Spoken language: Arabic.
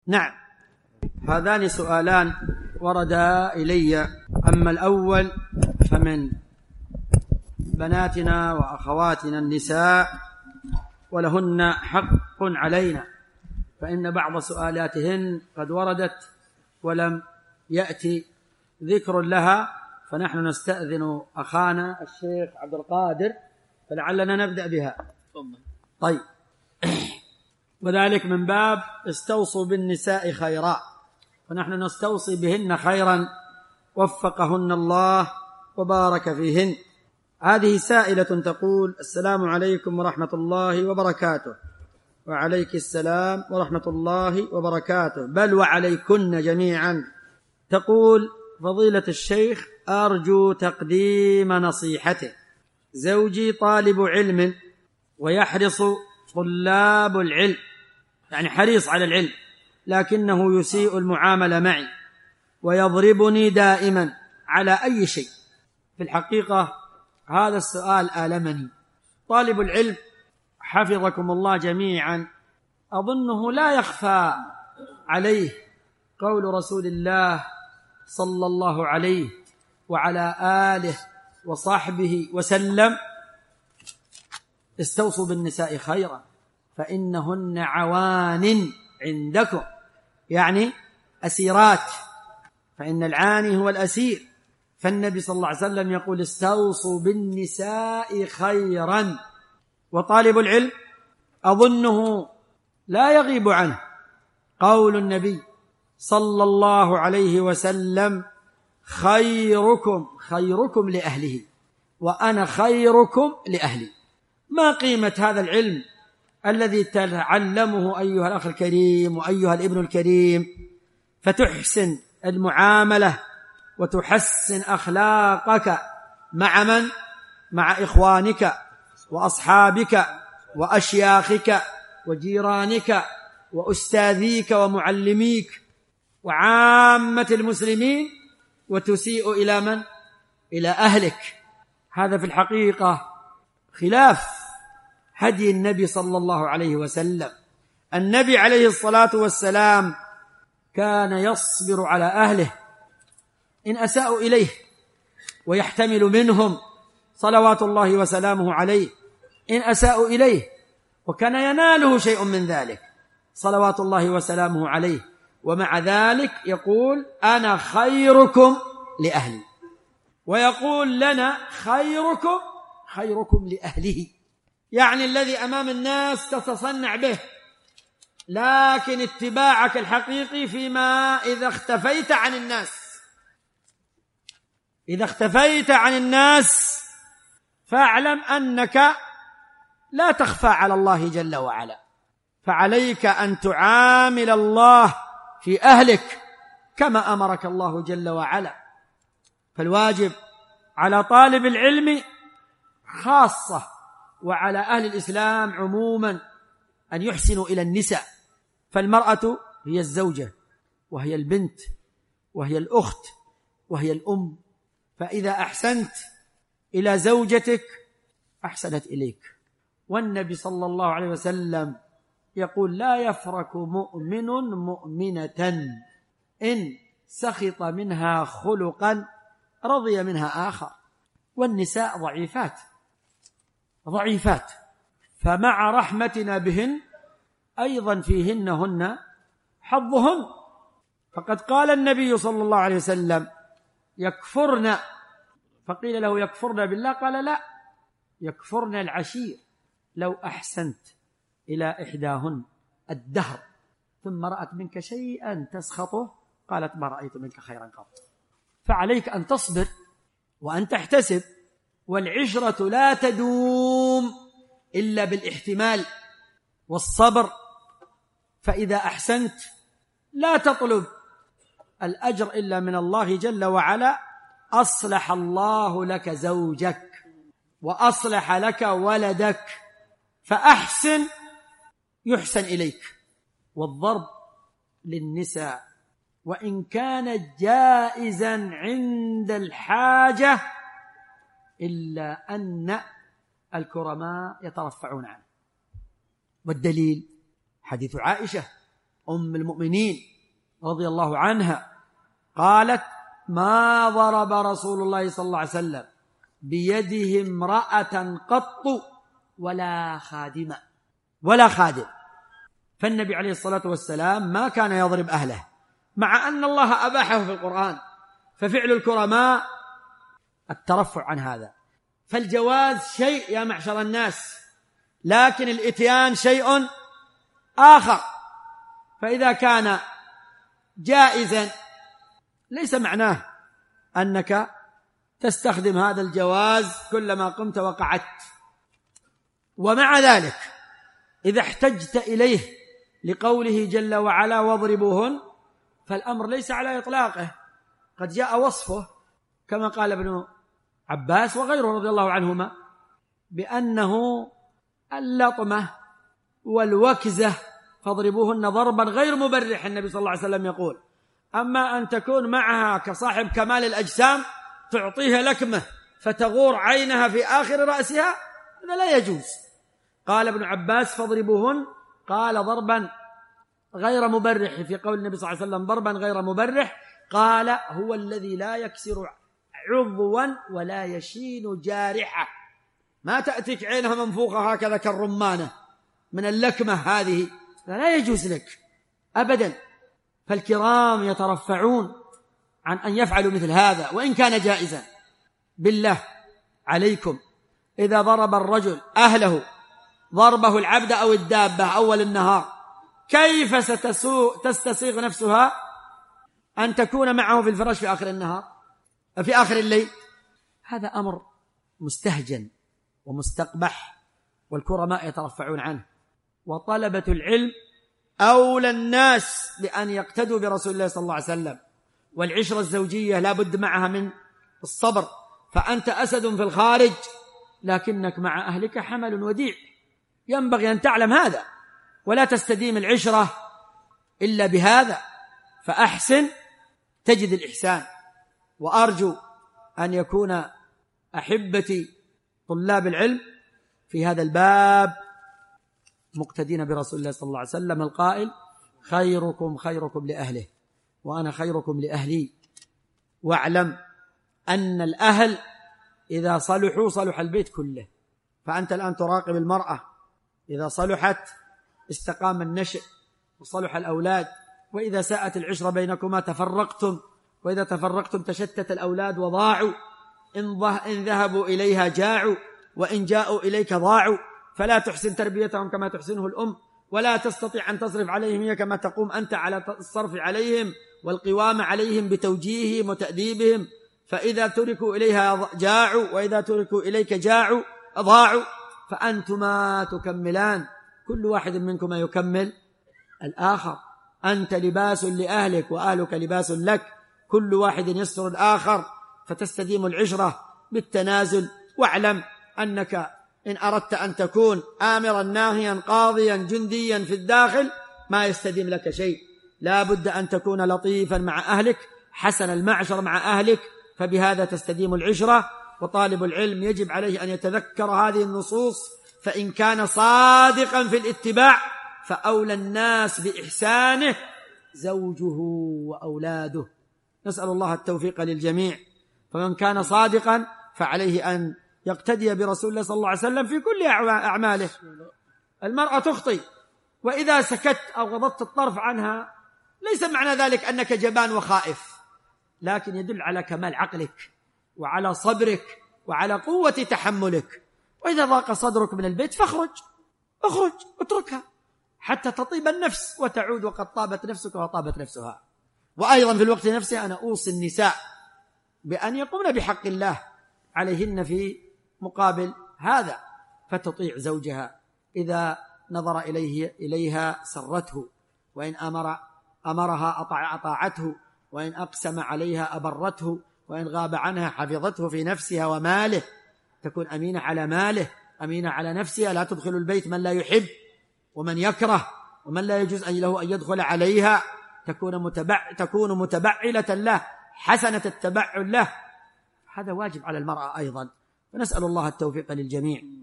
نعم، هذان سؤالان وردا إلي. أما الأول فمن بناتنا وأخواتنا النساء ولهن حق علينا، فإن بعض سؤالاتهن قد وردت ولم يأتي ذكر لها، فنحن نستأذن أخانا الشيخ عبد القادر فلعلنا نبدأ بها. طيب، وذلك من باب استوصوا بالنساء خيرا، ونحن نستوصي بهن خيرا وفقهن الله وبارك فيهن. هذه سائلة تقول: السلام عليكم ورحمة الله وبركاته. وعليك السلام ورحمة الله وبركاته، بل وعليكن جميعا. تقول: فضيلة الشيخ، أرجو تقديم نصيحته. زوجي طالب علم ويحرص طلاب العلم، يعني حريص على العلم، لكنه يسيء المعاملة معي ويضربني دائما على أي شيء. في الحقيقة هذا السؤال آلمني. طالب العلم حفظكم الله جميعا أظنه لا يخفى عليه قول رسول الله صلى الله عليه وعلى آله وصحبه وسلم: استوصوا بالنساء خيرا فإنهن عوان عندكم، يعني أسيرات، فإن العاني هو الأسير. فالنبي صلى الله عليه وسلم يقول: استوصوا بالنساء خيرا. وطالب العلم أظنه لا يغيب عنه قول النبي صلى الله عليه وسلم: خيركم لأهله وأنا خيركم لأهلي. ما قيمة هذا العلم الذي تتعلمه أيها الأخ الكريم وأيها الابن الكريم، فتحسن المعاملة وتحسن أخلاقك مع من؟ مع إخوانك وأصحابك وأشياخك وجيرانك وأستاذيك ومعلميك وعامة المسلمين، وتسيء إلى من؟ إلى أهلك. هذا في الحقيقة خلاف هدي النبي صلى الله عليه وسلم. النبي عليه الصلاة والسلام كان يصبر على أهله إن أساءوا إليه ويحتمل منهم صلوات الله وسلامه عليه إن أساءوا إليه، وكان يناله شيء من ذلك صلوات الله وسلامه عليه، ومع ذلك يقول: أنا خيركم لأهلي، ويقول لنا: خيركم لأهله، يعني الذي أمام الناس تتصنع به، لكن اتباعك الحقيقي فيما إذا اختفيت عن الناس. إذا اختفيت عن الناس فاعلم أنك لا تخفى على الله جل وعلا، فعليك أن تعامل الله في أهلك كما أمرك الله جل وعلا. فالواجب على طالب العلم خاصة وعلى أهل الإسلام عموما أن يحسنوا إلى النساء، فالمرأة هي الزوجة وهي البنت وهي الأخت وهي الأم، فإذا أحسنت إلى زوجتك أحسنت إليك. والنبي صلى الله عليه وسلم يقول: لا يفرك مؤمن مؤمنة إن سخط منها خلقا رضي منها آخر. والنساء ضعيفات، فمع رحمتنا بهن أيضا هن حظهن. فقد قال النبي صلى الله عليه وسلم: يكفرن. فقيل له: يكفرن بالله؟ قال: لا، يكفرن العشير. لو أحسنت إلى إحداهن الدهر ثم رأت منك شيئا تسخطه قالت: ما رأيت منك خيرا قط. فعليك أن تصبر وأن تحتسب، والعشرة لا تدوم إلا بالاحتمال والصبر. فإذا أحسنت لا تطلب الأجر إلا من الله جل وعلا. أصلح الله لك زوجك وأصلح لك ولدك، فأحسن يحسن إليك. والضرب للنساء وإن كان جائزا عند الحاجة إلا أن الكرماء يترفعون عنه. والدليل حديث عائشة أم المؤمنين رضي الله عنها قالت: ما ضرب رسول الله صلى الله عليه وسلم بيده امرأة قط ولا خادم. فالنبي عليه الصلاة والسلام ما كان يضرب أهله، مع أن الله أباحه في القرآن. ففعل الكرماء الترفع عن هذا. فالجواز شيء يا معشر الناس، لكن الإتيان شيء آخر. فإذا كان جائزا ليس معناه أنك تستخدم هذا الجواز كلما قمت وقعدت. ومع ذلك إذا احتجت إليه لقوله جل وعلا: واضربوهن، فالأمر ليس على إطلاقه، قد جاء وصفه كما قال ابن عباس وغيره رضي الله عنهما بأنه اللطمة والوكزة، فاضربوهن ضربا غير مبرح. النبي صلى الله عليه وسلم يقول: أما أن تكون معها كصاحب كمال الأجسام تعطيها لكمة فتغور عينها في آخر رأسها، هذا لا يجوز. قال ابن عباس: فاضربوهن، قال ضربا غير مبرح. في قول النبي صلى الله عليه وسلم ضربا غير مبرح قال: هو الذي لا يكسر عضوا ولا يشين جارحة. ما تأتيك عينها منفوخة هكذا كالرمانة من اللكمة هذه، لا يجوز لك أبدا. فالكرام يترفعون عن أن يفعلوا مثل هذا وإن كان جائزا. بالله عليكم، إذا ضرب الرجل أهله ضربه العبد أو الدابة أول النهار، كيف تستسيغ نفسها أن تكون معه في الفراش في آخر النهار، في آخر الليل؟ هذا أمر مستهجن ومستقبح، والكرماء يترفعون عنه. وطلبة العلم أولى الناس بأن يقتدوا برسول الله صلى الله عليه وسلم. والعشرة الزوجية لا بد معها من الصبر، فأنت أسد في الخارج لكنك مع أهلك حمل وديع، ينبغي أن تعلم هذا، ولا تستديم العشرة إلا بهذا. فأحسن تجد الإحسان. وأرجو أن يكون أحبتي طلاب العلم في هذا الباب مقتدين برسول الله صلى الله عليه وسلم القائل: خيركم خيركم لأهله وأنا خيركم لأهلي. واعلم أن الأهل إذا صلحوا صلح البيت كله. فأنت الآن تراقب المرأة، إذا صلحت استقام النشء وصلح الأولاد، وإذا ساءت العشرة بينكما تفرقتم، وإذا تفرقتم تشتت الأولاد وضاعوا. إن ذهبوا إليها جاعوا، وإن جاءوا إليك ضاعوا. فلا تحسن تربيتهم كما تحسنه الأم، ولا تستطيع أن تصرف عليهم هي كما تقوم أنت على الصرف عليهم والقوام عليهم بتوجيههم وتأديبهم. فإذا تركوا إليها جاعوا، وإذا تركوا إليك جاعوا ضاعوا. فأنتما تكملان، كل واحد منكما يكمل الآخر. أنت لباس لأهلك وأهلك لباس لك، كل واحد يستر الآخر، فتستديم العشرة بالتنازل. واعلم أنك إن أردت أن تكون آمرا ناهيا قاضيا جنديا في الداخل ما يستديم لك شيء. لا بد أن تكون لطيفا مع أهلك، حسن المعشر مع أهلك، فبهذا تستديم العشرة. وطالب العلم يجب عليه أن يتذكر هذه النصوص، فإن كان صادقا في الاتباع فأولى الناس بإحسانه زوجه وأولاده. نسأل الله التوفيق للجميع. فمن كان صادقا فعليه أن يقتدي برسول الله صلى الله عليه وسلم في كل أعماله. المرأة تخطي، وإذا سكت أو غضضت الطرف عنها ليس معنى ذلك أنك جبان وخائف، لكن يدل على كمال عقلك وعلى صبرك وعلى قوة تحملك. وإذا ضاق صدرك من البيت فاخرج، اخرج اتركها حتى تطيب النفس وتعود وقد طابت نفسك وطابت نفسها. وأيضا في الوقت نفسه أنا أوصي النساء بأن يقومن بحق الله عليهن في مقابل هذا، فتطيع زوجها إذا نظر إليها سرته، وإن أمرها أطاعته، وإن أقسم عليها أبرته، وإن غاب عنها حفظته في نفسها وماله. تكون أمينة على ماله، أمينة على نفسها، لا تدخل البيت من لا يحب ومن يكره ومن لا يجوز له أن يدخل عليها. تكون متبعلة له، حسنة التبعل له. هذا واجب على المرأة أيضا. فنسأل الله التوفيق للجميع.